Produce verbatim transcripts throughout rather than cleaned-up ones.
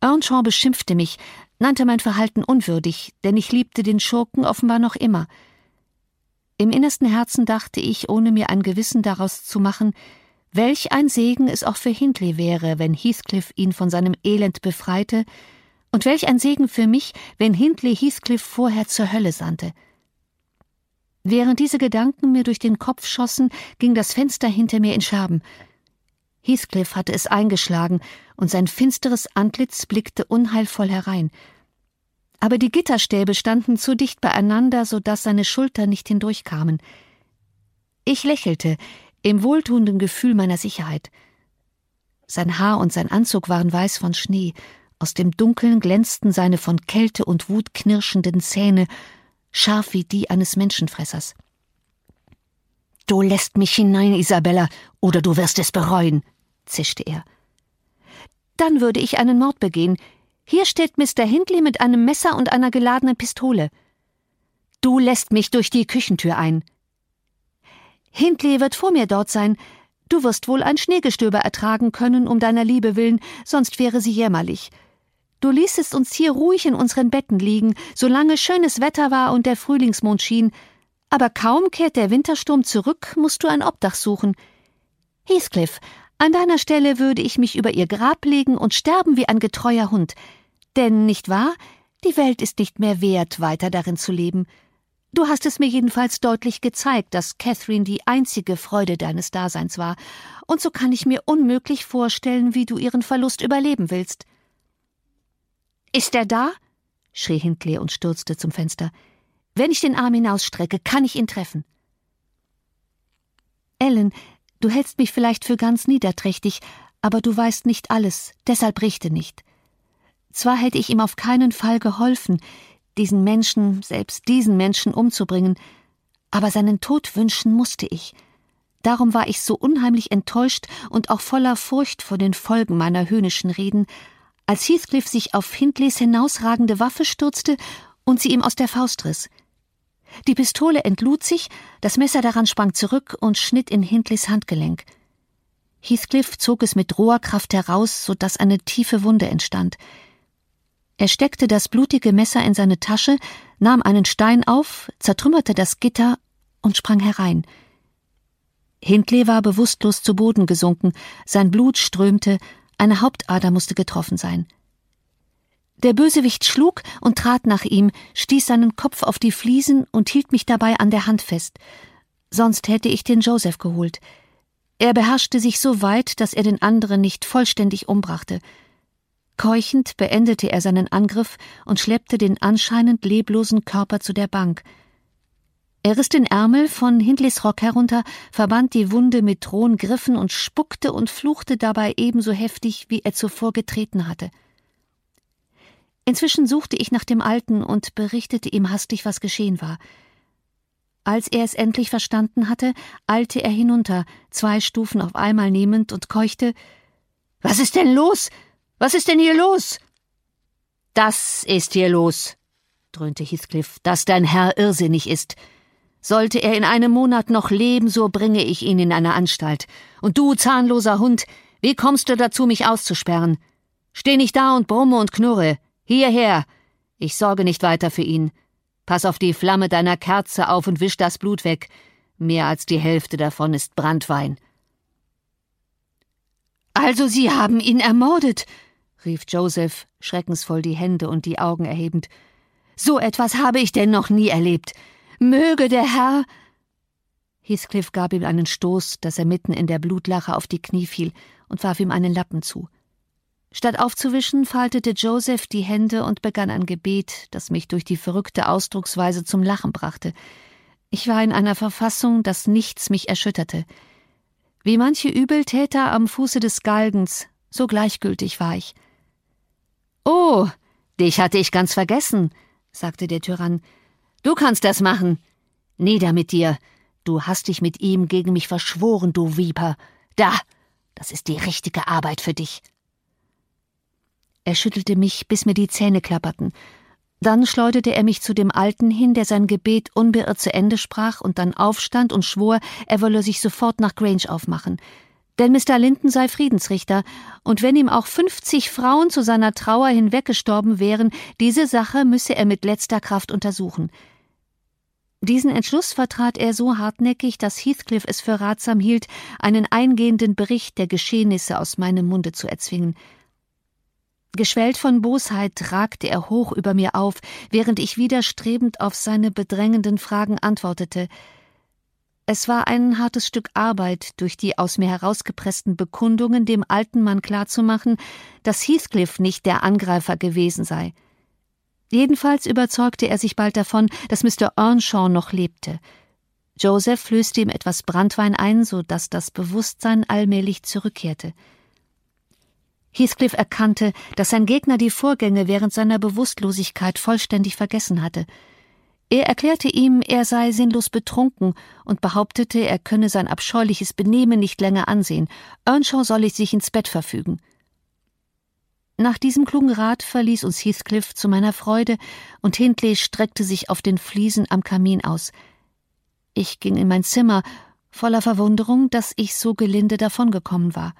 Earnshaw beschimpfte mich, nannte mein Verhalten unwürdig, denn ich liebte den Schurken offenbar noch immer. Im innersten Herzen dachte ich, ohne mir ein Gewissen daraus zu machen, welch ein Segen es auch für Hindley wäre, wenn Heathcliff ihn von seinem Elend befreite, und welch ein Segen für mich, wenn Hindley Heathcliff vorher zur Hölle sandte. Während diese Gedanken mir durch den Kopf schossen, ging das Fenster hinter mir in Scherben. Heathcliff hatte es eingeschlagen, und sein finsteres Antlitz blickte unheilvoll herein. Aber die Gitterstäbe standen zu dicht beieinander, so daß seine Schultern nicht hindurchkamen. Ich lächelte, im wohltuenden Gefühl meiner Sicherheit. Sein Haar und sein Anzug waren weiß von Schnee, aus dem Dunkeln glänzten seine von Kälte und Wut knirschenden Zähne, scharf wie die eines Menschenfressers. »Du lässt mich hinein, Isabella, oder du wirst es bereuen«, zischte er. »Dann würde ich einen Mord begehen. Hier steht Mister Hindley mit einem Messer und einer geladenen Pistole. Du lässt mich durch die Küchentür ein. Hindley wird vor mir dort sein. Du wirst wohl ein Schneegestöber ertragen können, um deiner Liebe willen, sonst wäre sie jämmerlich. Du ließest uns hier ruhig in unseren Betten liegen, solange schönes Wetter war und der Frühlingsmond schien, aber kaum kehrt der Wintersturm zurück, musst du ein Obdach suchen. Heathcliff, an deiner Stelle würde ich mich über ihr Grab legen und sterben wie ein getreuer Hund. Denn, nicht wahr, die Welt ist nicht mehr wert, weiter darin zu leben. Du hast es mir jedenfalls deutlich gezeigt, dass Catherine die einzige Freude deines Daseins war, und so kann ich mir unmöglich vorstellen, wie du ihren Verlust überleben willst.« »Ist er da?« schrie Hindley und stürzte zum Fenster. »Wenn ich den Arm hinausstrecke, kann ich ihn treffen.« »Ellen, du hältst mich vielleicht für ganz niederträchtig, aber du weißt nicht alles, deshalb richte nicht. Zwar hätte ich ihm auf keinen Fall geholfen, diesen Menschen, selbst diesen Menschen umzubringen, aber seinen Tod wünschen musste ich. Darum war ich so unheimlich enttäuscht und auch voller Furcht vor den Folgen meiner höhnischen Reden, als Heathcliff sich auf Hindleys hinausragende Waffe stürzte und sie ihm aus der Faust riss. Die Pistole entlud sich, das Messer daran sprang zurück und schnitt in Hindleys Handgelenk. Heathcliff zog es mit roher Kraft heraus, so daß eine tiefe Wunde entstand. Er steckte das blutige Messer in seine Tasche, nahm einen Stein auf, zertrümmerte das Gitter und sprang herein. Hindley war bewusstlos zu Boden gesunken, sein Blut strömte, eine Hauptader musste getroffen sein. Der Bösewicht schlug und trat nach ihm, stieß seinen Kopf auf die Fliesen und hielt mich dabei an der Hand fest. Sonst hätte ich den Joseph geholt. Er beherrschte sich so weit, dass er den anderen nicht vollständig umbrachte. Keuchend beendete er seinen Angriff und schleppte den anscheinend leblosen Körper zu der Bank. Er riss den Ärmel von Hindleys Rock herunter, verband die Wunde mit rohen Griffen und spuckte und fluchte dabei ebenso heftig, wie er zuvor getreten hatte. Inzwischen suchte ich nach dem Alten und berichtete ihm hastig, was geschehen war. Als er es endlich verstanden hatte, eilte er hinunter, zwei Stufen auf einmal nehmend, und keuchte: »Was ist denn los? Was ist denn hier los?« »Das ist hier los«, dröhnte Heathcliff, »dass dein Herr irrsinnig ist. Sollte er in einem Monat noch leben, so bringe ich ihn in eine Anstalt. Und du, zahnloser Hund, wie kommst du dazu, mich auszusperren? Steh nicht da und brumme und knurre. Hierher! Ich sorge nicht weiter für ihn. Pass auf die Flamme deiner Kerze auf und wisch das Blut weg. Mehr als die Hälfte davon ist Branntwein.« »Also Sie haben ihn ermordet«, rief Joseph, schreckensvoll die Hände und die Augen erhebend. »So etwas habe ich denn noch nie erlebt. Möge der Herr...« Heathcliff gab ihm einen Stoß, dass er mitten in der Blutlache auf die Knie fiel, und warf ihm einen Lappen zu. Statt aufzuwischen, faltete Joseph die Hände und begann ein Gebet, das mich durch die verrückte Ausdrucksweise zum Lachen brachte. Ich war in einer Verfassung, dass nichts mich erschütterte. Wie manche Übeltäter am Fuße des Galgens, so gleichgültig war ich. »Oh, dich hatte ich ganz vergessen«, sagte der Tyrann. »Du kannst das machen. Nieder mit dir. Du hast dich mit ihm gegen mich verschworen, du Viper. Da, das ist die richtige Arbeit für dich.« Er schüttelte mich, bis mir die Zähne klapperten. Dann schleuderte er mich zu dem Alten hin, der sein Gebet unbeirrt zu Ende sprach und dann aufstand und schwor, er wolle sich sofort nach Grange aufmachen. Denn Mister Linton sei Friedensrichter, und wenn ihm auch fünfzig Frauen zu seiner Trauer hinweggestorben wären, diese Sache müsse er mit letzter Kraft untersuchen. Diesen Entschluss vertrat er so hartnäckig, dass Heathcliff es für ratsam hielt, einen eingehenden Bericht der Geschehnisse aus meinem Munde zu erzwingen. Geschwellt von Bosheit ragte er hoch über mir auf, während ich widerstrebend auf seine bedrängenden Fragen antwortete. Es war ein hartes Stück Arbeit, durch die aus mir herausgepressten Bekundungen dem alten Mann klarzumachen, dass Heathcliff nicht der Angreifer gewesen sei. Jedenfalls überzeugte er sich bald davon, dass Mister Earnshaw noch lebte. Joseph flößte ihm etwas Branntwein ein, so dass das Bewusstsein allmählich zurückkehrte. Heathcliff erkannte, dass sein Gegner die Vorgänge während seiner Bewusstlosigkeit vollständig vergessen hatte. Er erklärte ihm, er sei sinnlos betrunken und behauptete, er könne sein abscheuliches Benehmen nicht länger ansehen. Earnshaw solle sich ins Bett verfügen. Nach diesem klugen Rat verließ uns Heathcliff zu meiner Freude, und Hindley streckte sich auf den Fliesen am Kamin aus. Ich ging in mein Zimmer, voller Verwunderung, dass ich so gelinde davongekommen war.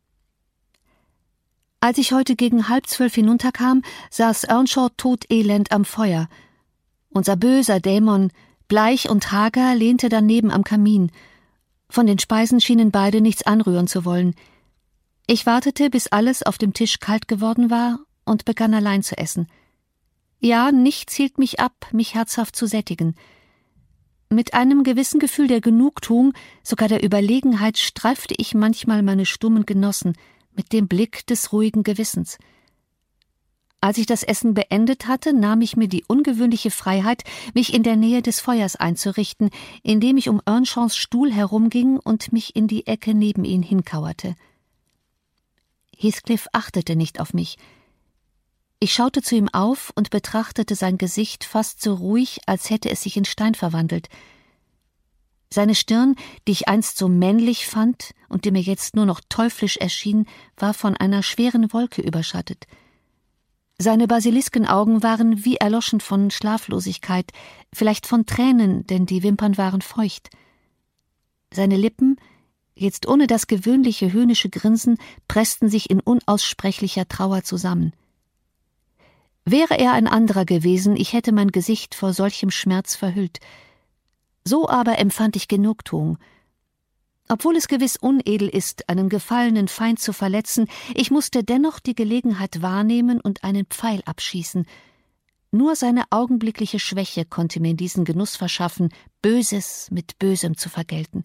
Als ich heute gegen halb zwölf hinunterkam, saß Earnshaw todelend am Feuer. Unser böser Dämon, bleich und hager, lehnte daneben am Kamin. Von den Speisen schienen beide nichts anrühren zu wollen. Ich wartete, bis alles auf dem Tisch kalt geworden war, und begann allein zu essen. Ja, nichts hielt mich ab, mich herzhaft zu sättigen. Mit einem gewissen Gefühl der Genugtuung, sogar der Überlegenheit, streifte ich manchmal meine stummen Genossen mit dem Blick des ruhigen Gewissens. Als ich das Essen beendet hatte, nahm ich mir die ungewöhnliche Freiheit, mich in der Nähe des Feuers einzurichten, indem ich um Earnshaws Stuhl herumging und mich in die Ecke neben ihn hinkauerte. Heathcliff achtete nicht auf mich. Ich schaute zu ihm auf und betrachtete sein Gesicht fast so ruhig, als hätte es sich in Stein verwandelt. Seine Stirn, die ich einst so männlich fand und die mir jetzt nur noch teuflisch erschien, war von einer schweren Wolke überschattet. Seine Basiliskenaugen waren wie erloschen von Schlaflosigkeit, vielleicht von Tränen, denn die Wimpern waren feucht. Seine Lippen, jetzt ohne das gewöhnliche höhnische Grinsen, pressten sich in unaussprechlicher Trauer zusammen. Wäre er ein anderer gewesen, ich hätte mein Gesicht vor solchem Schmerz verhüllt. So aber empfand ich Genugtuung. Obwohl es gewiss unedel ist, einen gefallenen Feind zu verletzen, ich musste dennoch die Gelegenheit wahrnehmen und einen Pfeil abschießen. Nur seine augenblickliche Schwäche konnte mir diesen Genuss verschaffen, Böses mit Bösem zu vergelten.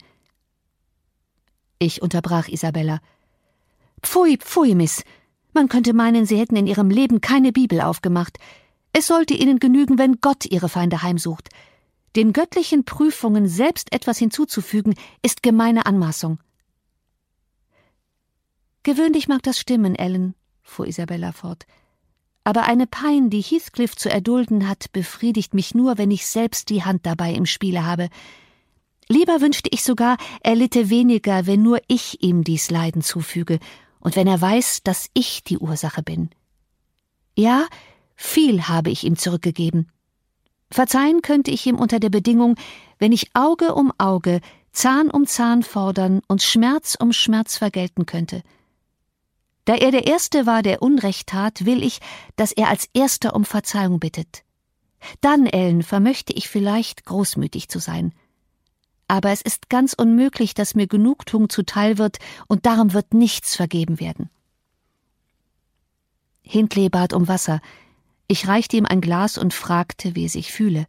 Ich unterbrach Isabella. »Pfui, pfui, Miss! Man könnte meinen, Sie hätten in Ihrem Leben keine Bibel aufgemacht. Es sollte Ihnen genügen, wenn Gott Ihre Feinde heimsucht. Den göttlichen Prüfungen selbst etwas hinzuzufügen, ist gemeine Anmaßung.« »Gewöhnlich mag das stimmen, Ellen«, fuhr Isabella fort. »Aber eine Pein, die Heathcliff zu erdulden hat, befriedigt mich nur, wenn ich selbst die Hand dabei im Spiele habe. Lieber wünschte ich sogar, er litte weniger, wenn nur ich ihm dies Leiden zufüge und wenn er weiß, dass ich die Ursache bin. Ja, viel habe ich ihm zurückgegeben. Verzeihen könnte ich ihm unter der Bedingung, wenn ich Auge um Auge, Zahn um Zahn fordern und Schmerz um Schmerz vergelten könnte. Da er der Erste war, der Unrecht tat, will ich, dass er als Erster um Verzeihung bittet. Dann, Ellen, vermöchte ich vielleicht, großmütig zu sein. Aber es ist ganz unmöglich, dass mir Genugtuung zuteil wird, und darum wird nichts vergeben werden.« Hindley bat um Wasser. Ich reichte ihm ein Glas und fragte, wie er sich fühle.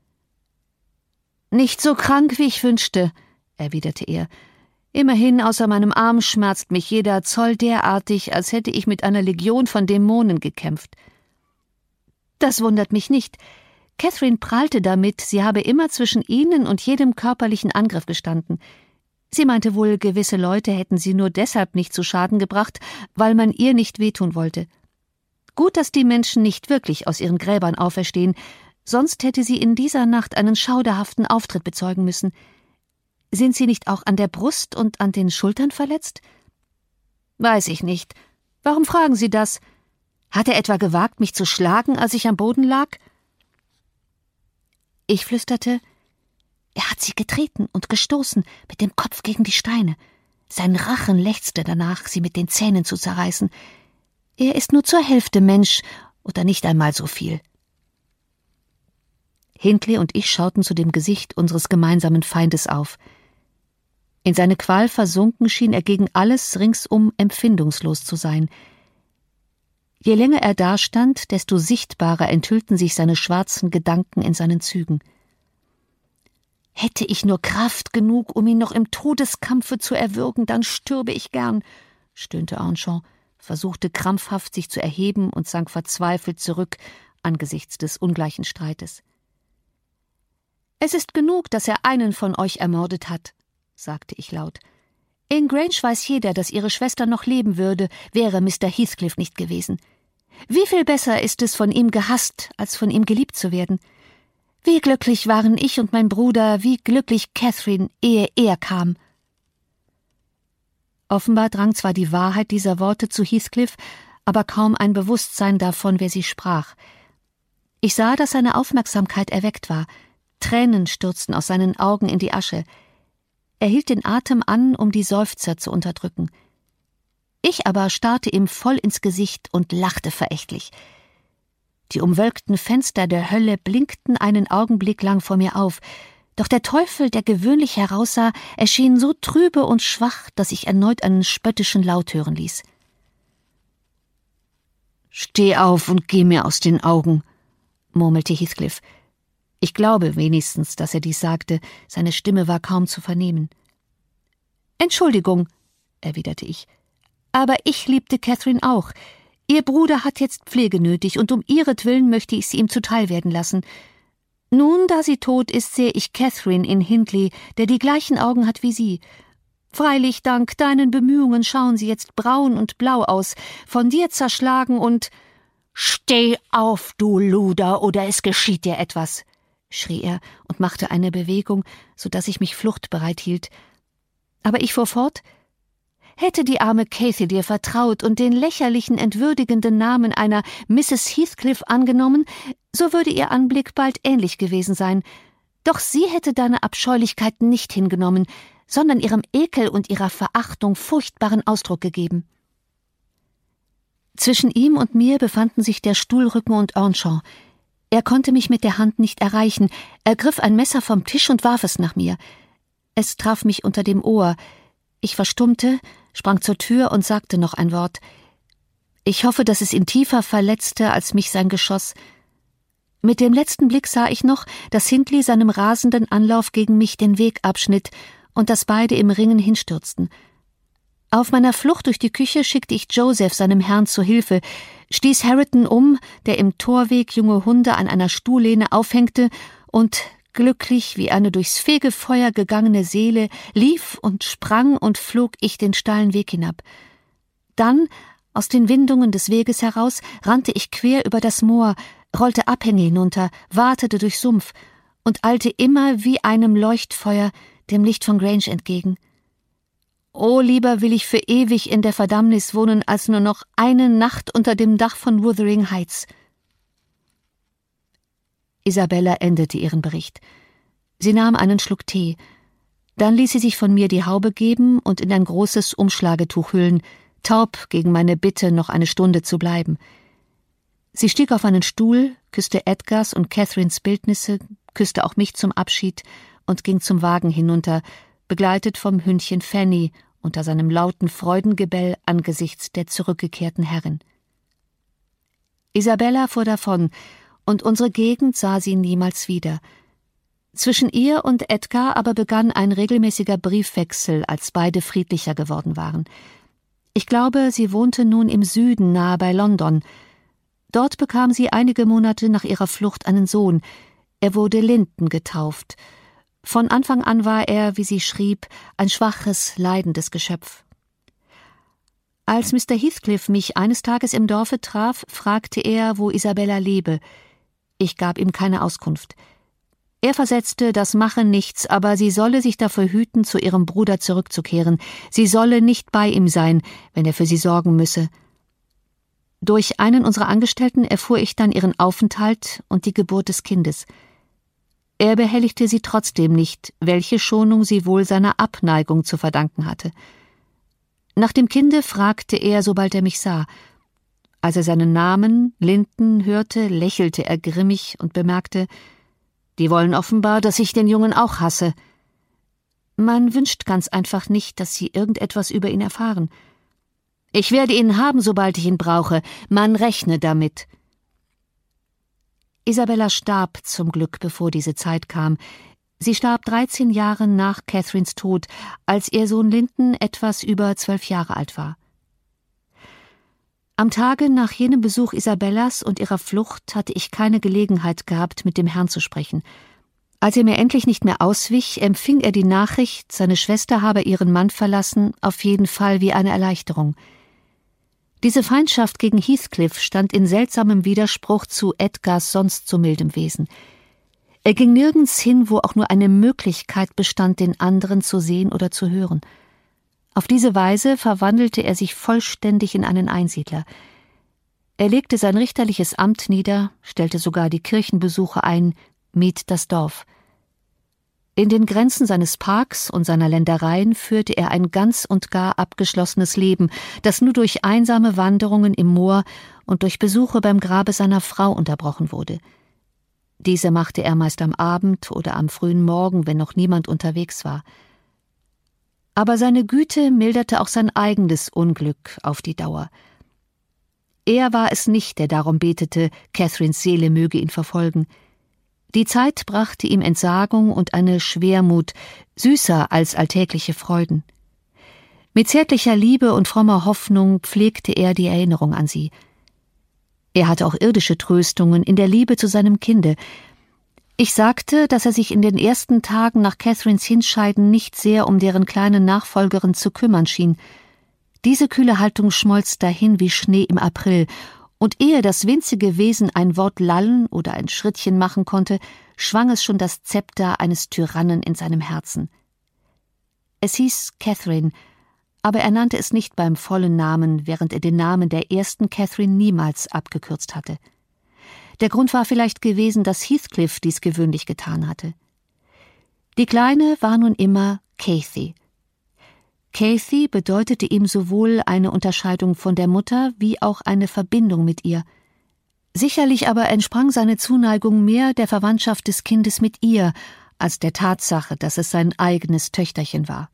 »Nicht so krank, wie ich wünschte«, erwiderte er. »Immerhin, außer meinem Arm schmerzt mich jeder Zoll derartig, als hätte ich mit einer Legion von Dämonen gekämpft.« »Das wundert mich nicht. Catherine prahlte damit, sie habe immer zwischen Ihnen und jedem körperlichen Angriff gestanden. Sie meinte wohl, gewisse Leute hätten sie nur deshalb nicht zu Schaden gebracht, weil man ihr nicht wehtun wollte. Gut, dass die Menschen nicht wirklich aus ihren Gräbern auferstehen, sonst hätte sie in dieser Nacht einen schauderhaften Auftritt bezeugen müssen. Sind Sie nicht auch an der Brust und an den Schultern verletzt?« »Weiß ich nicht. Warum fragen Sie das? Hat er etwa gewagt, mich zu schlagen, als ich am Boden lag?« Ich flüsterte, »Er hat Sie getreten und gestoßen mit dem Kopf gegen die Steine. Sein Rachen lechzte danach, sie mit den Zähnen zu zerreißen. Er ist nur zur Hälfte Mensch oder nicht einmal so viel. Hindley und ich schauten zu dem Gesicht unseres gemeinsamen Feindes auf. In seine Qual versunken schien er gegen alles ringsum empfindungslos zu sein. Je länger er dastand, desto sichtbarer enthüllten sich seine schwarzen Gedanken in seinen Zügen. »Hätte ich nur Kraft genug, um ihn noch im Todeskampfe zu erwürgen, dann stürbe ich gern«, stöhnte Earnshaw, versuchte krampfhaft sich zu erheben und sank verzweifelt zurück angesichts des ungleichen Streites. »Es ist genug, dass er einen von euch ermordet hat«, sagte ich laut. »In Grange weiß jeder, dass ihre Schwester noch leben würde, wäre Mister Heathcliff nicht gewesen. Wie viel besser ist es, von ihm gehasst, als von ihm geliebt zu werden? Wie glücklich waren ich und mein Bruder, wie glücklich Catherine, ehe er kam.« Offenbar drang zwar die Wahrheit dieser Worte zu Heathcliff, aber kaum ein Bewusstsein davon, wer sie sprach. Ich sah, dass seine Aufmerksamkeit erweckt war. Tränen stürzten aus seinen Augen in die Asche. Er hielt den Atem an, um die Seufzer zu unterdrücken. Ich aber starrte ihm voll ins Gesicht und lachte verächtlich. Die umwölkten Fenster der Hölle blinkten einen Augenblick lang vor mir auf, doch der Teufel, der gewöhnlich heraussah, erschien so trübe und schwach, dass ich erneut einen spöttischen Laut hören ließ. »Steh auf und geh mir aus den Augen«, murmelte Heathcliff. Ich glaube wenigstens, dass er dies sagte, seine Stimme war kaum zu vernehmen. »Entschuldigung«, erwiderte ich, »aber ich liebte Catherine auch. Ihr Bruder hat jetzt Pflege nötig, und um ihretwillen möchte ich sie ihm zuteil werden lassen. Nun, da sie tot ist, sehe ich Catherine in Hindley, der die gleichen Augen hat wie sie. Freilich, dank deinen Bemühungen schauen sie jetzt braun und blau aus, von dir zerschlagen und... »Steh auf, du Luder, oder es geschieht dir etwas«, schrie er und machte eine Bewegung, so dass ich mich fluchtbereit hielt. Aber ich fuhr fort: »Hätte die arme Cathy dir vertraut und den lächerlichen, entwürdigenden Namen einer Misses Heathcliff angenommen, so würde ihr Anblick bald ähnlich gewesen sein. Doch sie hätte deine Abscheulichkeiten nicht hingenommen, sondern ihrem Ekel und ihrer Verachtung furchtbaren Ausdruck gegeben.« Zwischen ihm und mir befanden sich der Stuhlrücken und Earnshaw. Er konnte mich mit der Hand nicht erreichen, er griff ein Messer vom Tisch und warf es nach mir. Es traf mich unter dem Ohr. Ich verstummte, sprang zur Tür und sagte noch ein Wort. Ich hoffe, dass es ihn tiefer verletzte als mich sein Geschoss. Mit dem letzten Blick sah ich noch, dass Hindley seinem rasenden Anlauf gegen mich den Weg abschnitt und dass beide im Ringen hinstürzten. Auf meiner Flucht durch die Küche schickte ich Joseph seinem Herrn zu Hilfe, stieß Hareton um, der im Torweg junge Hunde an einer Stuhllehne aufhängte, und glücklich wie eine durchs Fegefeuer gegangene Seele lief und sprang und flog ich den steilen Weg hinab. Dann, aus den Windungen des Weges heraus, rannte ich quer über das Moor, rollte Abhänge hinunter, watete durch Sumpf und eilte immer wie einem Leuchtfeuer dem Licht von Grange entgegen. Oh, lieber will ich für ewig in der Verdammnis wohnen, als nur noch eine Nacht unter dem Dach von Wuthering Heights. Isabella endete ihren Bericht. Sie nahm einen Schluck Tee. Dann ließ sie sich von mir die Haube geben und in ein großes Umschlagetuch hüllen, taub gegen meine Bitte, noch eine Stunde zu bleiben. Sie stieg auf einen Stuhl, küsste Edgars und Catherines Bildnisse, küsste auch mich zum Abschied und ging zum Wagen hinunter, begleitet vom Hündchen Fanny unter seinem lauten Freudengebell angesichts der zurückgekehrten Herrin. Isabella fuhr davon, und unsere Gegend sah sie niemals wieder. Zwischen ihr und Edgar aber begann ein regelmäßiger Briefwechsel, als beide friedlicher geworden waren. Ich glaube, sie wohnte nun im Süden nahe bei London. Dort bekam sie einige Monate nach ihrer Flucht einen Sohn. Er wurde Linton getauft. Von Anfang an war er, wie sie schrieb, ein schwaches, leidendes Geschöpf. Als Mister Heathcliff mich eines Tages im Dorfe traf, fragte er, wo Isabella lebe. Ich gab ihm keine Auskunft. Er versetzte, das mache nichts, aber sie solle sich davor hüten, zu ihrem Bruder zurückzukehren. Sie solle nicht bei ihm sein, wenn er für sie sorgen müsse. Durch einen unserer Angestellten erfuhr ich dann ihren Aufenthalt und die Geburt des Kindes. Er behelligte sie trotzdem nicht, welche Schonung sie wohl seiner Abneigung zu verdanken hatte. Nach dem Kinde fragte er, sobald er mich sah. Als er seinen Namen, Linton, hörte, lächelte er grimmig und bemerkte, »Die wollen offenbar, dass ich den Jungen auch hasse.« Man wünscht ganz einfach nicht, dass sie irgendetwas über ihn erfahren. »Ich werde ihn haben, sobald ich ihn brauche. Man rechne damit.« Isabella starb zum Glück, bevor diese Zeit kam. Sie starb dreizehn Jahre nach Catherines Tod, als ihr Sohn Linton etwas über zwölf Jahre alt war. Am Tage nach jenem Besuch Isabellas und ihrer Flucht hatte ich keine Gelegenheit gehabt, mit dem Herrn zu sprechen. Als er mir endlich nicht mehr auswich, empfing er die Nachricht, seine Schwester habe ihren Mann verlassen, auf jeden Fall wie eine Erleichterung. Diese Feindschaft gegen Heathcliff stand in seltsamem Widerspruch zu Edgars sonst so mildem Wesen. Er ging nirgends hin, wo auch nur eine Möglichkeit bestand, den anderen zu sehen oder zu hören. Auf diese Weise verwandelte er sich vollständig in einen Einsiedler. Er legte sein richterliches Amt nieder, stellte sogar die Kirchenbesuche ein, mied das Dorf. In den Grenzen seines Parks und seiner Ländereien führte er ein ganz und gar abgeschlossenes Leben, das nur durch einsame Wanderungen im Moor und durch Besuche beim Grabe seiner Frau unterbrochen wurde. Diese machte er meist am Abend oder am frühen Morgen, wenn noch niemand unterwegs war. Aber seine Güte milderte auch sein eigenes Unglück auf die Dauer. Er war es nicht, der darum betete, Catherines Seele möge ihn verfolgen. Die Zeit brachte ihm Entsagung und eine Schwermut, süßer als alltägliche Freuden. Mit zärtlicher Liebe und frommer Hoffnung pflegte er die Erinnerung an sie. Er hatte auch irdische Tröstungen in der Liebe zu seinem Kinde. Ich sagte, dass er sich in den ersten Tagen nach Catherines Hinscheiden nicht sehr um deren kleine Nachfolgerin zu kümmern schien. Diese kühle Haltung schmolz dahin wie Schnee im April, und ehe das winzige Wesen ein Wort lallen oder ein Schrittchen machen konnte, schwang es schon das Zepter eines Tyrannen in seinem Herzen. Es hieß Catherine, aber er nannte es nicht beim vollen Namen, während er den Namen der ersten Catherine niemals abgekürzt hatte. Der Grund war vielleicht gewesen, dass Heathcliff dies gewöhnlich getan hatte. Die Kleine war nun immer Cathy. Cathy bedeutete ihm sowohl eine Unterscheidung von der Mutter wie auch eine Verbindung mit ihr. Sicherlich aber entsprang seine Zuneigung mehr der Verwandtschaft des Kindes mit ihr, als der Tatsache, dass es sein eigenes Töchterchen war.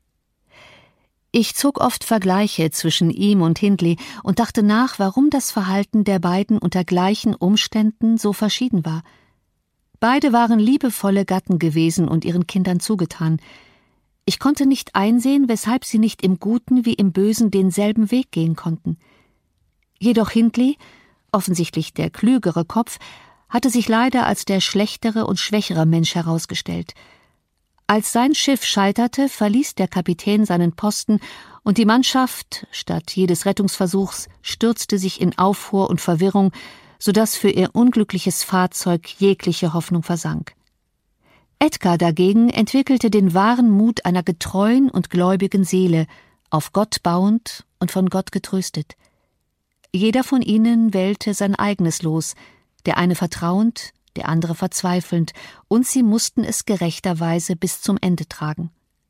Ich zog oft Vergleiche zwischen ihm und Hindley und dachte nach, warum das Verhalten der beiden unter gleichen Umständen so verschieden war. Beide waren liebevolle Gatten gewesen und ihren Kindern zugetan. Ich konnte nicht einsehen, weshalb sie nicht im Guten wie im Bösen denselben Weg gehen konnten. Jedoch Hindley, offensichtlich der klügere Kopf, hatte sich leider als der schlechtere und schwächere Mensch herausgestellt. Als sein Schiff scheiterte, verließ der Kapitän seinen Posten und die Mannschaft, statt jedes Rettungsversuchs, stürzte sich in Aufruhr und Verwirrung, sodass für ihr unglückliches Fahrzeug jegliche Hoffnung versank. Edgar dagegen entwickelte den wahren Mut einer getreuen und gläubigen Seele, auf Gott bauend und von Gott getröstet. Jeder von ihnen wählte sein eigenes Los, der eine vertrauend, der andere verzweifelnd, und sie mussten es gerechterweise bis zum Ende tragen.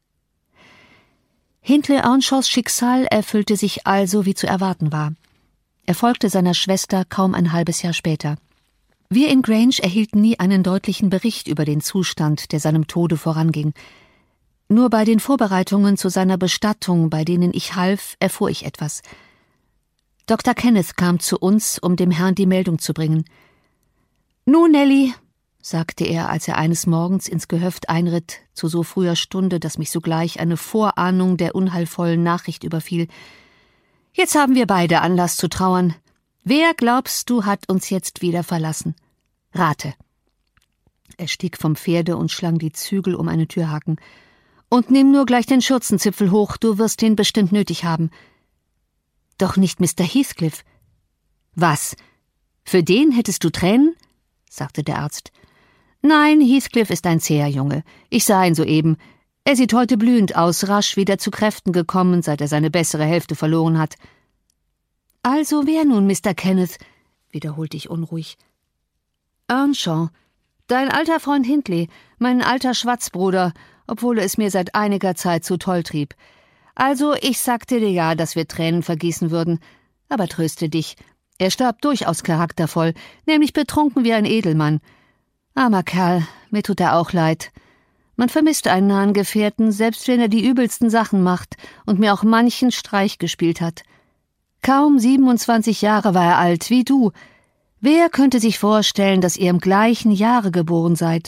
Hindley Earnshaws Schicksal erfüllte sich also, wie zu erwarten war. Er folgte seiner Schwester kaum ein halbes Jahr später. Wir in Grange erhielten nie einen deutlichen Bericht über den Zustand, der seinem Tode voranging. Nur bei den Vorbereitungen zu seiner Bestattung, bei denen ich half, erfuhr ich etwas. Doktor Kenneth kam zu uns, um dem Herrn die Meldung zu bringen. »Nun, Nelly«, sagte er, als er eines Morgens ins Gehöft einritt, zu so früher Stunde, dass mich sogleich eine Vorahnung der unheilvollen Nachricht überfiel, »jetzt haben wir beide Anlass zu trauern. Wer, glaubst du, hat uns jetzt wieder verlassen? Rate.« Er stieg vom Pferde und schlang die Zügel um einen Türhaken. »Und nimm nur gleich den Schürzenzipfel hoch, du wirst ihn bestimmt nötig haben.« »Doch nicht Mister Heathcliff.« »Was? Für den hättest du Tränen?« sagte der Arzt. »Nein, Heathcliff ist ein zäher Junge. Ich sah ihn soeben. Er sieht heute blühend aus, rasch wieder zu Kräften gekommen, seit er seine bessere Hälfte verloren hat.« »Also wer nun, Mister Kenneth?« wiederholte ich unruhig. »Earnshaw, dein alter Freund Hindley, mein alter Schwatzbruder, obwohl er es mir seit einiger Zeit zu toll trieb. Also, ich sagte dir ja, dass wir Tränen vergießen würden. Aber tröste dich, er starb durchaus charaktervoll, nämlich betrunken wie ein Edelmann. Armer Kerl, mir tut er auch leid. Man vermisst einen nahen Gefährten, selbst wenn er die übelsten Sachen macht und mir auch manchen Streich gespielt hat. Kaum siebenundzwanzig Jahre war er alt, wie du. Wer könnte sich vorstellen, dass ihr im gleichen Jahre geboren seid?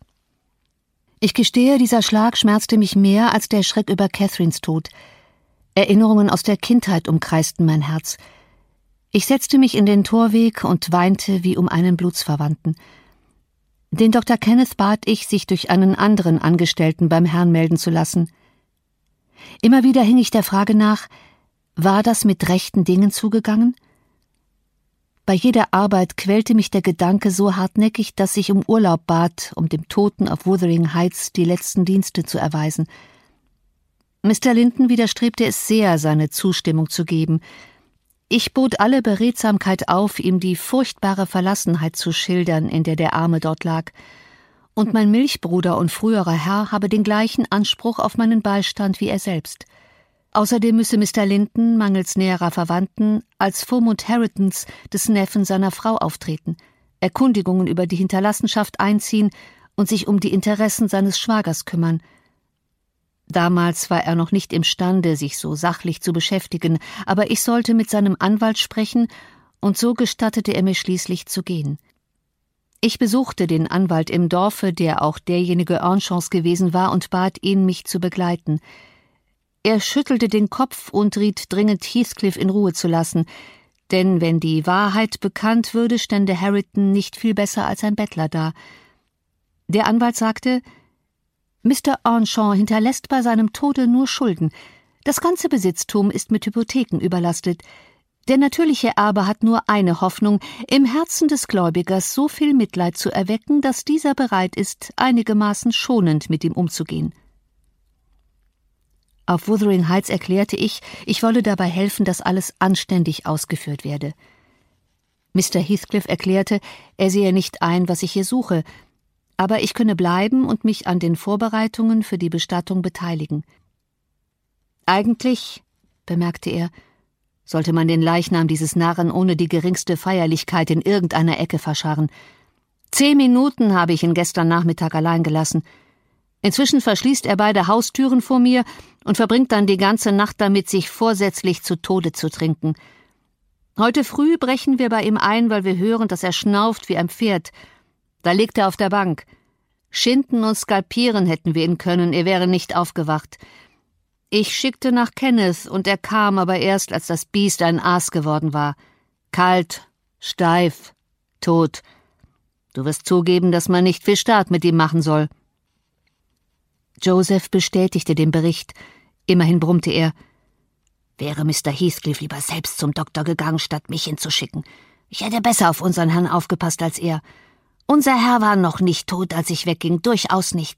Ich gestehe, dieser Schlag schmerzte mich mehr als der Schreck über Catherines Tod. Erinnerungen aus der Kindheit umkreisten mein Herz. Ich setzte mich in den Torweg und weinte wie um einen Blutsverwandten. Den Doktor Kenneth bat ich, sich durch einen anderen Angestellten beim Herrn melden zu lassen. Immer wieder hing ich der Frage nach, war das mit rechten Dingen zugegangen? Bei jeder Arbeit quälte mich der Gedanke so hartnäckig, dass ich um Urlaub bat, um dem Toten auf Wuthering Heights die letzten Dienste zu erweisen. Mister Linton widerstrebte es sehr, seine Zustimmung zu geben. Ich bot alle Beredsamkeit auf, ihm die furchtbare Verlassenheit zu schildern, in der der Arme dort lag. Und mein Milchbruder und früherer Herr habe den gleichen Anspruch auf meinen Beistand wie er selbst. Außerdem müsse Mister Linton, mangels näherer Verwandten, als Vormund Harringtons, des Neffen seiner Frau, auftreten, Erkundigungen über die Hinterlassenschaft einziehen und sich um die Interessen seines Schwagers kümmern. Damals war er noch nicht imstande, sich so sachlich zu beschäftigen, aber ich sollte mit seinem Anwalt sprechen, und so gestattete er mir schließlich zu gehen. Ich besuchte den Anwalt im Dorfe, der auch derjenige Earnshaws gewesen war, und bat ihn, mich zu begleiten. Er schüttelte den Kopf und riet dringend, Heathcliff in Ruhe zu lassen, denn wenn die Wahrheit bekannt würde, stände Harrington nicht viel besser als ein Bettler da. Der Anwalt sagte, Mister Earnshaw hinterlässt bei seinem Tode nur Schulden. Das ganze Besitztum ist mit Hypotheken überlastet. Der natürliche Erbe hat nur eine Hoffnung, im Herzen des Gläubigers so viel Mitleid zu erwecken, dass dieser bereit ist, einigermaßen schonend mit ihm umzugehen. Auf Wuthering Heights erklärte ich, ich wolle dabei helfen, dass alles anständig ausgeführt werde. Mister Heathcliff erklärte, er sehe nicht ein, was ich hier suche, aber ich könne bleiben und mich an den Vorbereitungen für die Bestattung beteiligen. Eigentlich, bemerkte er, sollte man den Leichnam dieses Narren ohne die geringste Feierlichkeit in irgendeiner Ecke verscharren. Zehn Minuten habe ich ihn gestern Nachmittag allein gelassen. Inzwischen verschließt er beide Haustüren vor mir und verbringt dann die ganze Nacht damit, sich vorsätzlich zu Tode zu trinken. Heute früh brechen wir bei ihm ein, weil wir hören, dass er schnauft wie ein Pferd. Da liegt er auf der Bank. Schinden und skalpieren hätten wir ihn können, er wäre nicht aufgewacht. Ich schickte nach Kenneth, und er kam aber erst, als das Biest ein Aas geworden war. Kalt, steif, tot. Du wirst zugeben, dass man nicht viel Staat mit ihm machen soll. Joseph bestätigte den Bericht. Immerhin brummte er. Wäre Mister Heathcliff lieber selbst zum Doktor gegangen, statt mich hinzuschicken. Ich hätte besser auf unseren Herrn aufgepasst als er. Unser Herr war noch nicht tot, als ich wegging, durchaus nicht.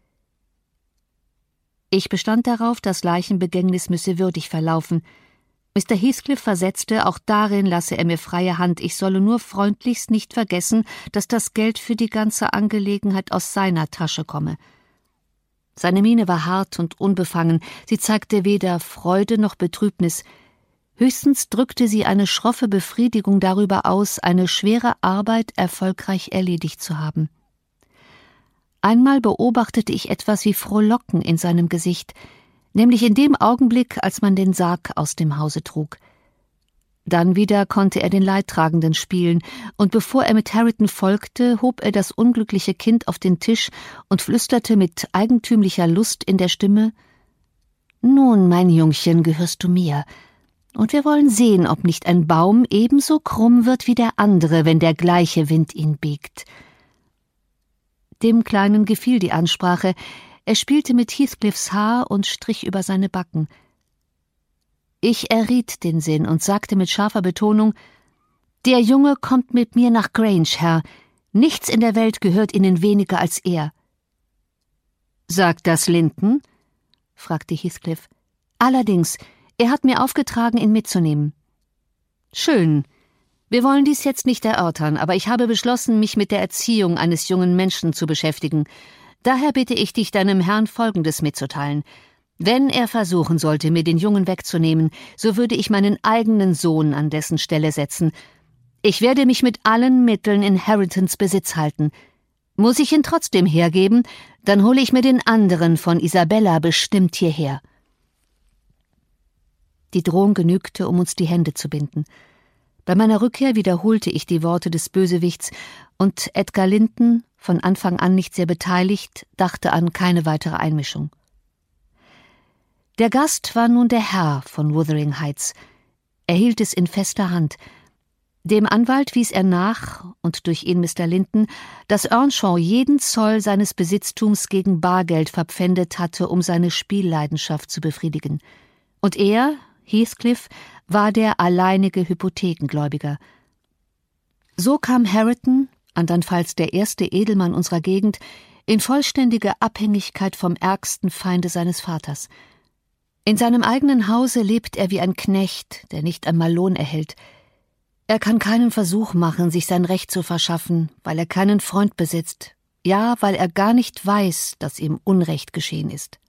Ich bestand darauf, das Leichenbegängnis müsse würdig verlaufen. Mister Heathcliff versetzte, auch darin lasse er mir freie Hand, ich solle nur freundlichst nicht vergessen, dass das Geld für die ganze Angelegenheit aus seiner Tasche komme. Seine Miene war hart und unbefangen, sie zeigte weder Freude noch Betrübnis. Höchstens drückte sie eine schroffe Befriedigung darüber aus, eine schwere Arbeit erfolgreich erledigt zu haben. Einmal beobachtete ich etwas wie Frohlocken in seinem Gesicht, nämlich in dem Augenblick, als man den Sarg aus dem Hause trug. Dann wieder konnte er den Leidtragenden spielen, und bevor er mit Harrington folgte, hob er das unglückliche Kind auf den Tisch und flüsterte mit eigentümlicher Lust in der Stimme: »Nun, mein Jungchen, gehörst du mir, und wir wollen sehen, ob nicht ein Baum ebenso krumm wird wie der andere, wenn der gleiche Wind ihn biegt.« Dem Kleinen gefiel die Ansprache. Er spielte mit Heathcliffs Haar und strich über seine Backen. Ich erriet den Sinn und sagte mit scharfer Betonung: »Der Junge kommt mit mir nach Grange, Herr. Nichts in der Welt gehört Ihnen weniger als er.« »Sagt das Linton?« fragte Heathcliff. »Allerdings. Er hat mir aufgetragen, ihn mitzunehmen.« »Schön. Wir wollen dies jetzt nicht erörtern, aber ich habe beschlossen, mich mit der Erziehung eines jungen Menschen zu beschäftigen. Daher bitte ich dich, deinem Herrn Folgendes mitzuteilen. Wenn er versuchen sollte, mir den Jungen wegzunehmen, so würde ich meinen eigenen Sohn an dessen Stelle setzen. Ich werde mich mit allen Mitteln in Harringtons Besitz halten. Muss ich ihn trotzdem hergeben, dann hole ich mir den anderen von Isabella bestimmt hierher.« Die Drohung genügte, um uns die Hände zu binden. Bei meiner Rückkehr wiederholte ich die Worte des Bösewichts, und Edgar Linton, von Anfang an nicht sehr beteiligt, dachte an keine weitere Einmischung. Der Gast war nun der Herr von Wuthering Heights. Er hielt es in fester Hand. Dem Anwalt wies er nach, und durch ihn Mister Linton, dass Earnshaw jeden Zoll seines Besitztums gegen Bargeld verpfändet hatte, um seine Spielleidenschaft zu befriedigen. Und er, Heathcliff, war der alleinige Hypothekengläubiger. So kam Hareton, andernfalls der erste Edelmann unserer Gegend, in vollständige Abhängigkeit vom ärgsten Feinde seines Vaters. In seinem eigenen Hause lebt er wie ein Knecht, der nicht einmal Lohn erhält. Er kann keinen Versuch machen, sich sein Recht zu verschaffen, weil er keinen Freund besitzt, ja, weil er gar nicht weiß, dass ihm Unrecht geschehen ist.